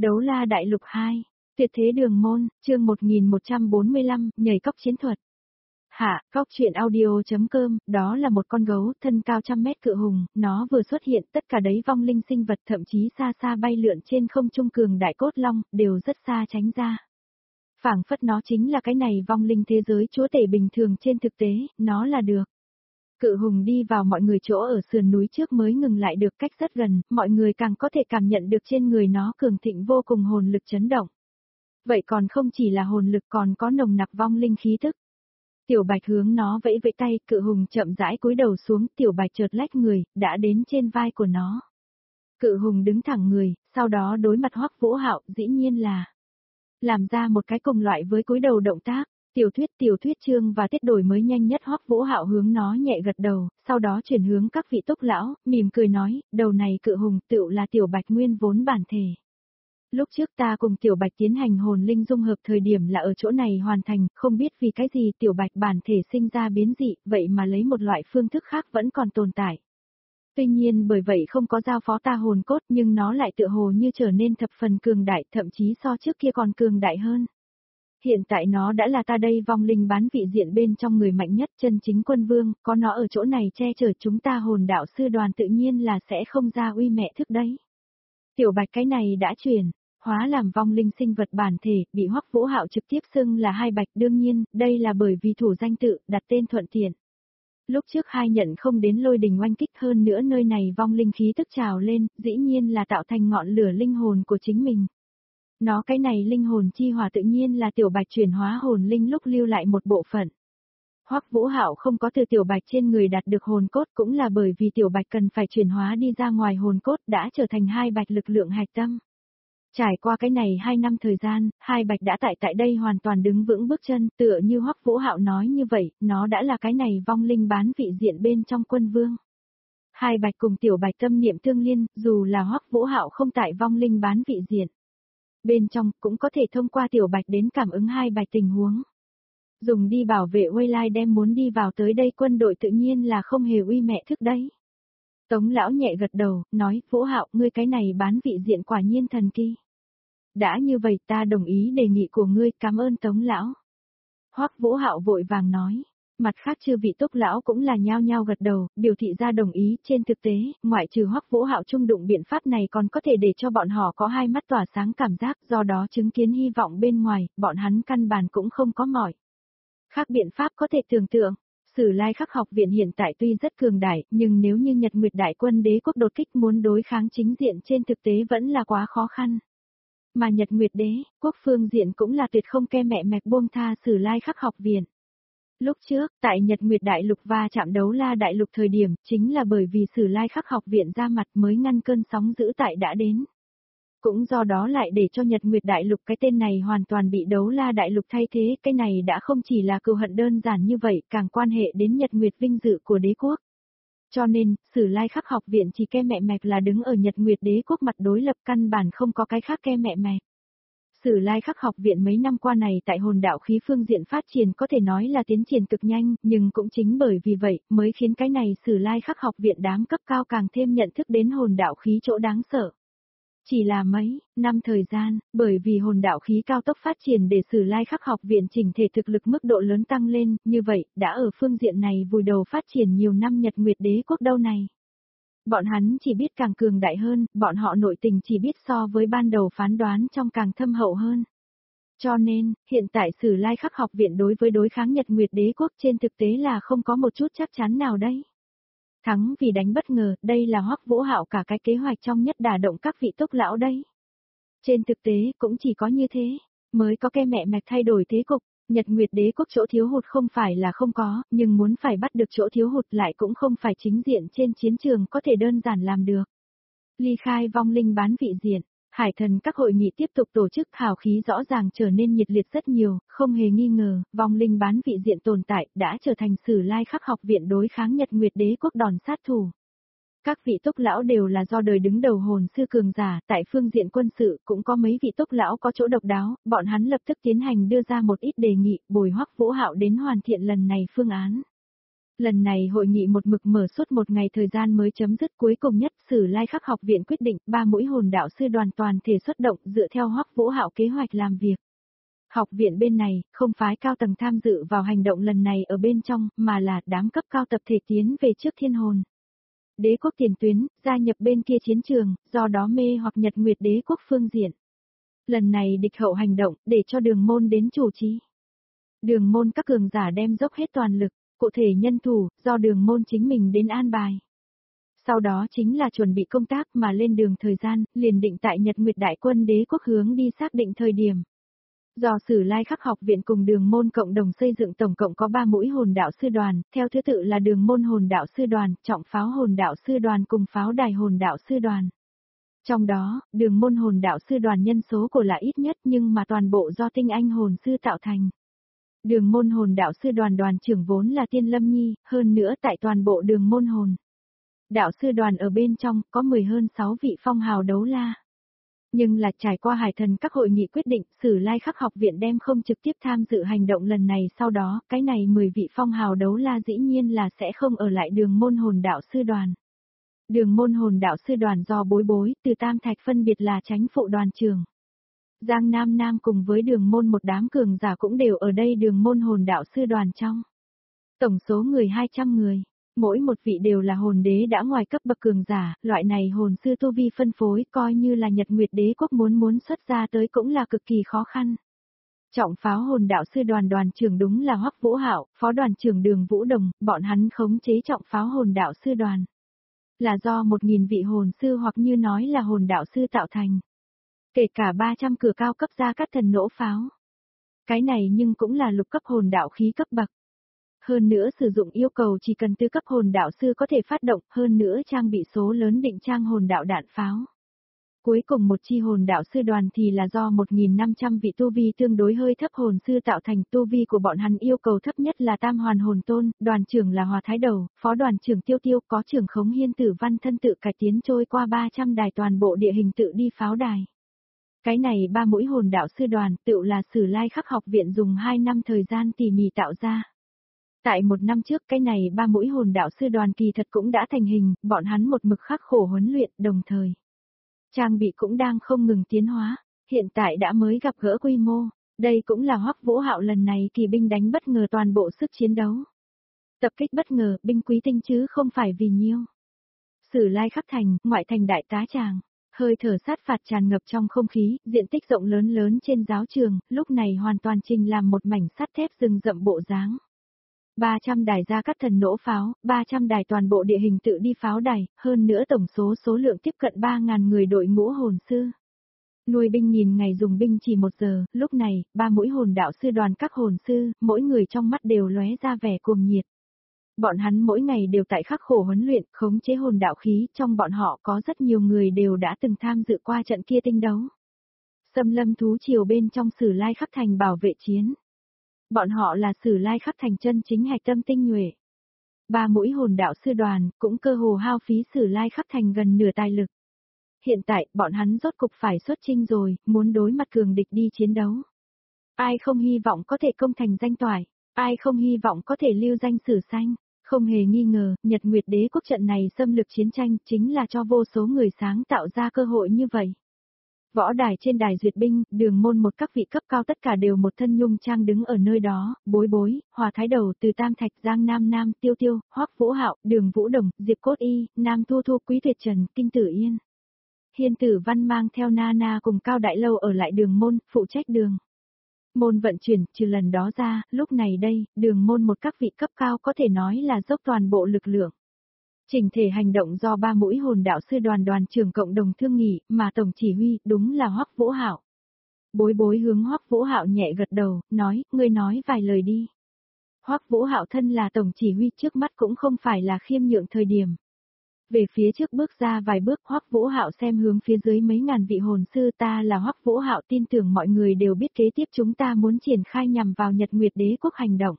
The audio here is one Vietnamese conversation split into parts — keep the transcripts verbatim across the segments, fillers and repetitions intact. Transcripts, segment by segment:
Đấu la đại lục hai, tuyệt thế đường môn, chương một nghìn một trăm bốn mươi lăm, nhảy cóc chiến thuật. Hạ, cóc truyện audio.com, đó là một con gấu, thân cao trăm mét cự hùng, nó vừa xuất hiện, tất cả đấy vong linh sinh vật thậm chí xa xa bay lượn trên không trung cường đại cốt long, đều rất xa tránh ra. Phảng phất nó chính là cái này vong linh thế giới chúa tể bình thường trên thực tế, nó là được. Cự hùng đi vào mọi người chỗ ở sườn núi trước mới ngừng lại được cách rất gần, mọi người càng có thể cảm nhận được trên người nó cường thịnh vô cùng hồn lực chấn động. Vậy còn không chỉ là hồn lực còn có nồng nặc vong linh khí tức. Tiểu Bạch hướng nó vẫy vẫy tay, cự hùng chậm rãi cúi đầu xuống, Tiểu Bạch chợt lách người, đã đến trên vai của nó. Cự hùng đứng thẳng người, sau đó đối mặt Hoắc Vũ Hạo, dĩ nhiên là làm ra một cái cùng loại với cúi đầu động tác. Tiểu thuyết tiểu thuyết chương và tiết đổi mới nhanh nhất. Hoắc Vũ Hạo hướng nó nhẹ gật đầu, sau đó chuyển hướng các vị túc lão, mỉm cười nói, đầu này cự hùng tựu là Tiểu Bạch nguyên vốn bản thể. Lúc trước ta cùng Tiểu Bạch tiến hành hồn linh dung hợp thời điểm là ở chỗ này hoàn thành, không biết vì cái gì Tiểu Bạch bản thể sinh ra biến dị, vậy mà lấy một loại phương thức khác vẫn còn tồn tại. Tuy nhiên bởi vậy không có giao phó ta hồn cốt nhưng nó lại tựa hồ như trở nên thập phần cường đại, thậm chí so trước kia còn cường đại hơn. Hiện tại nó đã là ta đây vong linh bán vị diện bên trong người mạnh nhất chân chính quân vương, có nó ở chỗ này che chở chúng ta hồn đạo sư đoàn tự nhiên là sẽ không ra uy mẹ thức đấy. Tiểu Bạch cái này đã chuyển, hóa làm vong linh sinh vật bản thể, bị Hoắc Vũ Hạo trực tiếp xưng là Hai Bạch, đương nhiên, đây là bởi vì thủ danh tự, đặt tên thuận tiện. Lúc trước hai nhận không đến lôi đình oanh kích hơn nữa nơi này vong linh khí tức trào lên, dĩ nhiên là tạo thành ngọn lửa linh hồn của chính mình. Nó cái này linh hồn chi hỏa tự nhiên là Tiểu Bạch chuyển hóa hồn linh lúc lưu lại một bộ phận. Hoắc Vũ Hạo không có từ Tiểu Bạch trên người đạt được hồn cốt cũng là bởi vì Tiểu Bạch cần phải chuyển hóa đi ra ngoài hồn cốt đã trở thành Hai Bạch lực lượng hạch tâm. Trải qua cái này hai năm thời gian, Hai Bạch đã tại tại đây hoàn toàn đứng vững bước chân, tựa như Hoắc Vũ Hạo nói như vậy, nó đã là cái này vong linh bán vị diện bên trong quân vương. Hai Bạch cùng Tiểu Bạch tâm niệm tương liên, dù là Hoắc Vũ Hạo không tại vong linh bán vị diện. Bên trong cũng có thể thông qua Tiểu Bạch đến cảm ứng Hai Bạch tình huống. Dùng đi bảo vệ Wayline đem muốn đi vào tới đây quân đội tự nhiên là không hề uy mẹ thức đấy. Tống lão nhẹ gật đầu, nói, Vũ Hạo, ngươi cái này bán vị diện quả nhiên thần kỳ. Đã như vậy ta đồng ý đề nghị của ngươi, cảm ơn Tống lão. Hoắc Vũ Hạo vội vàng nói. Mặt khác chư vị túc lão cũng là nhao nhao gật đầu, biểu thị ra đồng ý, trên thực tế, ngoại trừ Hoắc Vũ Hạo trung đụng biện pháp này còn có thể để cho bọn họ có hai mắt tỏa sáng cảm giác, do đó chứng kiến hy vọng bên ngoài, bọn hắn căn bản cũng không có mỏi. Khác biện pháp có thể tưởng tượng, Sử Lai Khắc học viện hiện tại tuy rất cường đại, nhưng nếu như Nhật Nguyệt Đại quân đế quốc đột kích muốn đối kháng chính diện trên thực tế vẫn là quá khó khăn. Mà Nhật Nguyệt đế, quốc phương diện cũng là tuyệt không ke mẹ mẹc buông tha Sử Lai Khắc học viện. Lúc trước, tại Nhật Nguyệt Đại Lục va chạm đấu la đại lục thời điểm, chính là bởi vì Sử Lai Khắc học viện ra mặt mới ngăn cơn sóng dữ tại đã đến. Cũng do đó lại để cho Nhật Nguyệt Đại Lục cái tên này hoàn toàn bị đấu la đại lục thay thế, cái này đã không chỉ là cừu hận đơn giản như vậy, càng quan hệ đến Nhật Nguyệt vinh dự của đế quốc. Cho nên, Sử Lai Khắc học viện chỉ ke mẹ mẹc là đứng ở Nhật Nguyệt đế quốc mặt đối lập căn bản không có cái khác ke mẹ mẹc. Sử Lai Khắc học viện mấy năm qua này tại hồn đạo khí phương diện phát triển có thể nói là tiến triển cực nhanh, nhưng cũng chính bởi vì vậy mới khiến cái này Sử Lai Khắc học viện đám cấp cao càng thêm nhận thức đến hồn đạo khí chỗ đáng sợ. Chỉ là mấy năm thời gian, bởi vì hồn đạo khí cao tốc phát triển để Sử Lai Khắc học viện chỉnh thể thực lực mức độ lớn tăng lên, như vậy, đã ở phương diện này vùi đầu phát triển nhiều năm Nhật Nguyệt đế quốc đâu này. Bọn hắn chỉ biết càng cường đại hơn, bọn họ nội tình chỉ biết so với ban đầu phán đoán trong càng thâm hậu hơn. Cho nên, hiện tại Sử Lai Khắc học viện đối với đối kháng Nhật Nguyệt đế quốc trên thực tế là không có một chút chắc chắn nào đây. Thắng vì đánh bất ngờ, đây là Hoắc Vũ Hạo cả cái kế hoạch trong nhất đả động các vị túc lão đây. Trên thực tế cũng chỉ có như thế, mới có ke mẹ mẹc thay đổi thế cục. Nhật Nguyệt đế quốc chỗ thiếu hụt không phải là không có, nhưng muốn phải bắt được chỗ thiếu hụt lại cũng không phải chính diện trên chiến trường có thể đơn giản làm được. Ly khai vong linh bán vị diện, Hải Thần các hội nghị tiếp tục tổ chức, hào khí rõ ràng trở nên nhiệt liệt rất nhiều, không hề nghi ngờ, vong linh bán vị diện tồn tại đã trở thành Sử Lai Khắc học viện đối kháng Nhật Nguyệt đế quốc đòn sát thủ. Các vị túc lão đều là do đời đứng đầu hồn sư cường giả, tại phương diện quân sự cũng có mấy vị túc lão có chỗ độc đáo, bọn hắn lập tức tiến hành đưa ra một ít đề nghị, bồi Hoắc Vũ Hạo đến hoàn thiện lần này phương án. Lần này hội nghị một mực mở suốt một ngày thời gian mới chấm dứt, cuối cùng nhất Sử Lai Khắc học viện quyết định ba mũi hồn đạo sư đoàn toàn thể xuất động dựa theo Hoắc Vũ Hạo kế hoạch làm việc. Học viện bên này không phái cao tầng tham dự vào hành động lần này ở bên trong mà là đám cấp cao tập thể tiến về trước Thiên Hồn Đế quốc tiền tuyến, gia nhập bên kia chiến trường, do đó mê hoặc Nhật Nguyệt Đế quốc phương diện. Lần này địch hậu hành động để cho Đường Môn đến chủ trì. Đường Môn các cường giả đem dốc hết toàn lực. Cụ thể nhân thủ, do Đường Môn chính mình đến an bài. Sau đó chính là chuẩn bị công tác mà lên đường thời gian, liền định tại Nhật Nguyệt Đại quân đế quốc hướng đi xác định thời điểm. Do Sử Lai Khắc học viện cùng Đường Môn cộng đồng xây dựng tổng cộng có ba mũi hồn đạo sư đoàn, theo thứ tự là Đường Môn hồn đạo sư đoàn, Trọng pháo hồn đạo sư đoàn cùng Pháo đài hồn đạo sư đoàn. Trong đó, Đường Môn hồn đạo sư đoàn nhân số của là ít nhất nhưng mà toàn bộ do tinh anh hồn sư tạo thành. Đường Môn hồn đạo sư đoàn đoàn trưởng vốn là Tiên Lâm Nhi, hơn nữa tại toàn bộ Đường Môn hồn đạo sư đoàn ở bên trong có mười hơn sáu vị phong hào đấu la. Nhưng là trải qua hải thần các hội nghị quyết định, Sử Lai Khắc học viện đem không trực tiếp tham dự hành động lần này, sau đó, cái này mười vị phong hào đấu la dĩ nhiên là sẽ không ở lại Đường Môn hồn đạo sư đoàn. Đường Môn hồn đạo sư đoàn do Bối Bối, Từ Tam Thạch phân biệt là chánh phụ đoàn trưởng. Giang Nam Nam cùng với Đường Môn một đám cường giả cũng đều ở đây Đường Môn hồn đạo sư đoàn trong. Tổng số người hai trăm người, mỗi một vị đều là hồn đế đã ngoài cấp bậc cường giả, loại này hồn sư tu vi phân phối coi như là Nhật Nguyệt Đế quốc muốn muốn xuất ra tới cũng là cực kỳ khó khăn. Trọng pháo hồn đạo sư đoàn đoàn trưởng đúng là Hoắc Vũ Hạo, phó đoàn trưởng Đường Vũ Đồng, bọn hắn khống chế trọng pháo hồn đạo sư đoàn. Là do một nghìn vị hồn sư hoặc như nói là hồn đạo sư tạo thành. Kể cả ba trăm cửa cao cấp ra các thần nỗ pháo. Cái này nhưng cũng là lục cấp hồn đạo khí cấp bậc. Hơn nữa sử dụng yêu cầu chỉ cần tư cấp hồn đạo sư có thể phát động, hơn nữa trang bị số lớn định trang hồn đạo đạn pháo. Cuối cùng một chi hồn đạo sư đoàn thì là do một nghìn năm trăm vị tu vi tương đối hơi thấp hồn sư tạo thành, tu vi của bọn hắn yêu cầu thấp nhất là tam hoàn hồn tôn, đoàn trưởng là Hòa Thái Đầu, phó đoàn trưởng Tiêu Tiêu, có trưởng Khống Hiên Tử Văn thân tự cải tiến trôi qua ba trăm đài toàn bộ địa hình tự đi pháo đài. Cái này ba mũi hồn đạo sư đoàn tự là Sử Lai Khắc học viện dùng hai năm thời gian tỉ mỉ tạo ra. Tại một năm trước cái này ba mũi hồn đạo sư đoàn kỳ thật cũng đã thành hình, bọn hắn một mực khắc khổ huấn luyện đồng thời. Trang bị cũng đang không ngừng tiến hóa, hiện tại đã mới gặp gỡ quy mô, đây cũng là Hoắc Vũ Hạo lần này kỳ binh đánh bất ngờ toàn bộ sức chiến đấu. Tập kích bất ngờ, binh quý tinh chứ không phải vì nhiêu. Sử Lai Khắc thành, ngoại thành đại tá tràng, hơi thở sát phạt tràn ngập trong không khí, diện tích rộng lớn lớn trên giáo trường, lúc này hoàn toàn trình làm một mảnh sắt thép rừng rậm bộ dáng. ba trăm đài ra các thần nỗ pháo, ba trăm đài toàn bộ địa hình tự đi pháo đài, hơn nữa tổng số số lượng tiếp cận ba nghìn người đội ngũ hồn sư. Nuôi binh nghìn ngày dùng binh chỉ một giờ, lúc này, ba mũi hồn đạo sư đoàn các hồn sư, mỗi người trong mắt đều lóe ra vẻ cuồng nhiệt. Bọn hắn mỗi ngày đều tại khắc khổ huấn luyện, khống chế hồn đạo khí, trong bọn họ có rất nhiều người đều đã từng tham dự qua trận kia tinh đấu. Xâm lâm thú triều bên trong Sử Lai Khắc thành bảo vệ chiến. Bọn họ là Sử Lai Khắc thành chân chính hạch tâm tinh nhuệ. Ba mũi hồn đạo sư đoàn cũng cơ hồ hao phí Sử Lai Khắc thành gần nửa tài lực. Hiện tại, bọn hắn rốt cục phải xuất chinh rồi, muốn đối mặt cường địch đi chiến đấu. Ai không hy vọng có thể công thành danh toại, ai không hy vọng có thể lưu danh sử xanh. Không hề nghi ngờ, Nhật Nguyệt Đế quốc trận này xâm lược chiến tranh chính là cho vô số người sáng tạo ra cơ hội như vậy. Võ đài trên đài duyệt binh, Đường Môn một các vị cấp cao tất cả đều một thân nhung trang đứng ở nơi đó, Bối Bối, Hòa Thái Đầu, Từ Tam Thạch, Giang Nam Nam, Tiêu Tiêu, Hoắc Vũ Hạo, Đường Vũ Đồng, Diệp Cốt Y, Nam Thu Thu, Quý Tuyệt Trần, Kinh Tử Yên. Hiên Tử Văn mang theo Nana cùng Cao Đại Lâu ở lại Đường Môn, phụ trách đường môn vận chuyển, trừ lần đó ra, lúc này đây, Đường Môn một các vị cấp cao có thể nói là dốc toàn bộ lực lượng. Chỉnh thể hành động do ba mũi hồn đạo sư đoàn đoàn trưởng cộng đồng thương nghị, mà tổng chỉ huy đúng là Hoắc Vũ Hạo. Bối Bối hướng Hoắc Vũ Hạo nhẹ gật đầu, nói, ngươi nói vài lời đi. Hoắc Vũ Hạo thân là tổng chỉ huy, trước mắt cũng không phải là khiêm nhượng thời điểm. Về phía trước bước ra vài bước, Hoắc Vũ Hạo xem hướng phía dưới mấy ngàn vị hồn sư, ta là Hoắc Vũ Hạo, tin tưởng mọi người đều biết kế tiếp chúng ta muốn triển khai nhằm vào Nhật Nguyệt Đế quốc hành động.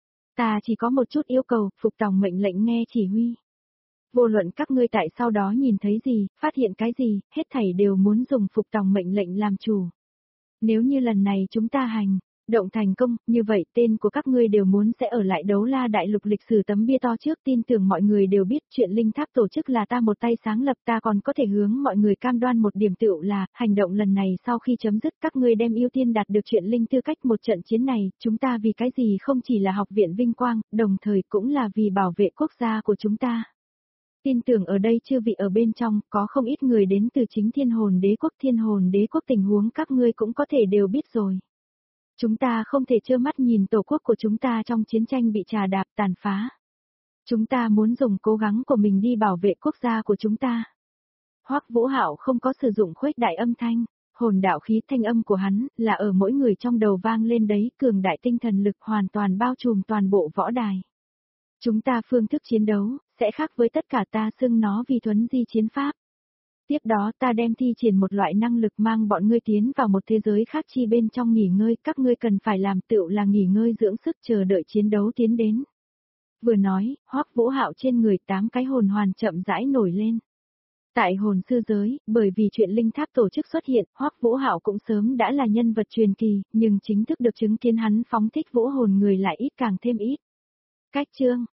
Ta chỉ có một chút yêu cầu, phục tòng mệnh lệnh nghe chỉ huy. Vô luận các ngươi tại sau đó nhìn thấy gì, phát hiện cái gì, hết thảy đều muốn dùng phục tòng mệnh lệnh làm chủ. Nếu như lần này chúng ta hành, Động thành công, như vậy tên của các ngươi đều muốn sẽ ở lại Đấu La Đại Lục lịch sử tấm bia to trước, tin tưởng mọi người đều biết chuyện linh tháp tổ chức là ta một tay sáng lập, ta còn có thể hướng mọi người cam đoan một điểm tựu là, hành động lần này sau khi chấm dứt các ngươi đem ưu tiên đạt được chuyện linh tư cách một trận chiến này, chúng ta vì cái gì không chỉ là học viện vinh quang, đồng thời cũng là vì bảo vệ quốc gia của chúng ta. Tin tưởng ở đây chư vị ở bên trong, có không ít người đến từ chính thiên hồn đế quốc, thiên hồn đế quốc tình huống các ngươi cũng có thể đều biết rồi. Chúng ta không thể trơ mắt nhìn tổ quốc của chúng ta trong chiến tranh bị trà đạp tàn phá. Chúng ta muốn dùng cố gắng của mình đi bảo vệ quốc gia của chúng ta. Hoắc Vũ Hạo không có sử dụng khuếch đại âm thanh, hồn đạo khí thanh âm của hắn là ở mỗi người trong đầu vang lên đấy, cường đại tinh thần lực hoàn toàn bao trùm toàn bộ võ đài. Chúng ta phương thức chiến đấu, sẽ khác với tất cả, ta xưng nó vì thuấn di chiến pháp. Tiếp đó ta đem thi triển một loại năng lực mang bọn ngươi tiến vào một thế giới khác chi bên trong nghỉ ngơi, các ngươi cần phải làm tựu là nghỉ ngơi dưỡng sức chờ đợi chiến đấu tiến đến. Vừa nói, Hoắc Vũ Hạo trên người tám cái hồn hoàn chậm rãi nổi lên. Tại hồn sư giới, bởi vì chuyện linh tháp tổ chức xuất hiện, Hoắc Vũ Hạo cũng sớm đã là nhân vật truyền kỳ, nhưng chính thức được chứng kiến hắn phóng thích vũ hồn người lại ít càng thêm ít. Cách chương